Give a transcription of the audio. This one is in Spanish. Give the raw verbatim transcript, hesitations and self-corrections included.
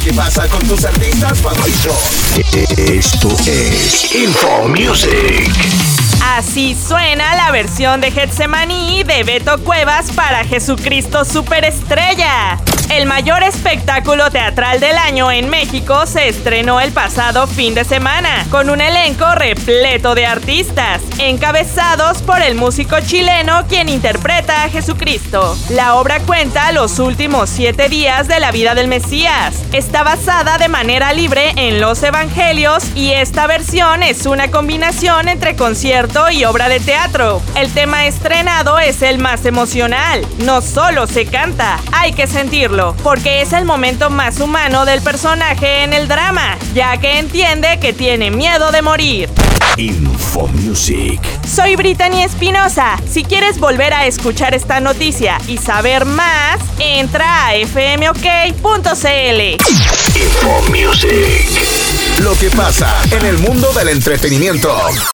que pasa con tus artistas favoritos. Esto es Info Music. Así suena la versión de Getsemaní de Beto Cuevas para Jesucristo Superestrella. El mayor espectáculo teatral del año en México se estrenó el pasado fin de semana, con un elenco repleto de artistas, encabezados por el músico chileno quien interpreta a Jesucristo. La obra cuenta los últimos siete días de la vida del Mesías. Está basada de manera libre en los evangelios y esta versión es una combinación entre concierto y obra de teatro. El tema estrenado es el más emocional. No solo se canta, hay que sentirlo, porque es el momento más humano del personaje en el drama, ya que entiende que tiene miedo de morir. Info Music. Soy Brittany Espinosa. Si quieres volver a escuchar esta noticia y saber más, entra a f m o k punto c l. Info Music. Lo que pasa en el mundo del entretenimiento.